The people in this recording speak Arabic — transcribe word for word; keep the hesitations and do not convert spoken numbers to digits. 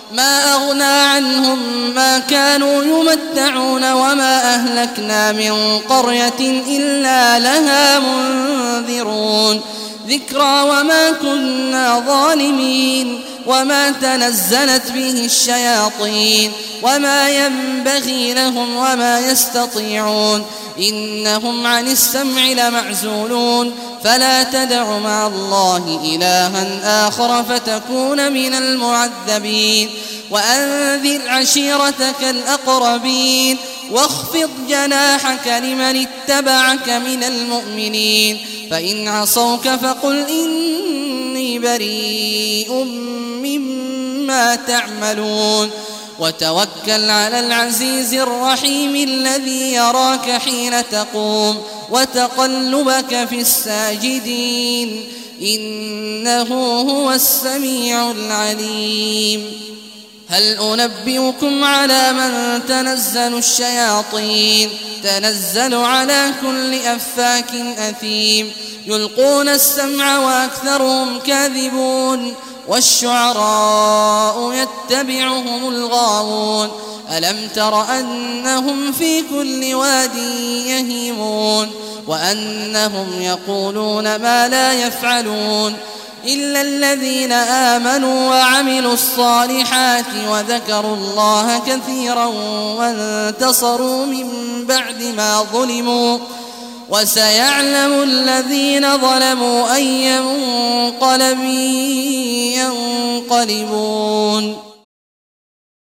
ما أغنى عنهم ما كانوا يمتعون وما أهلكنا من قرية إلا لها منذرون ذكرى وما كنا ظالمين وما تنزلت به الشياطين وما ينبغي لهم وما يستطيعون إنهم عن السمع لمعزولون فلا تدع مع الله إلها آخر فتكون من المعذبين وأنذر عشيرتك الأقربين واخفض جناحك لمن اتبعك من المؤمنين فإن عصوك فقل إني بريء مما تعملون وتوكل على العزيز الرحيم الذي يراك حين تقوم وتقلبك في الساجدين إنه هو السميع العليم هل أنبئكم على من تنزل الشياطين تنزل على كل أفاك أثيم يلقون السمع وأكثرهم كاذبون والشعراء يتبعهم الغاوون ألم تر أنهم في كل واد يهيمون وأنهم يقولون ما لا يفعلون إلا الذين آمنوا وعملوا الصالحات وذكروا الله كثيرا وانتصروا من بعد ما ظلموا وسيعلم الذين ظلموا أي منقلب ينقلبون.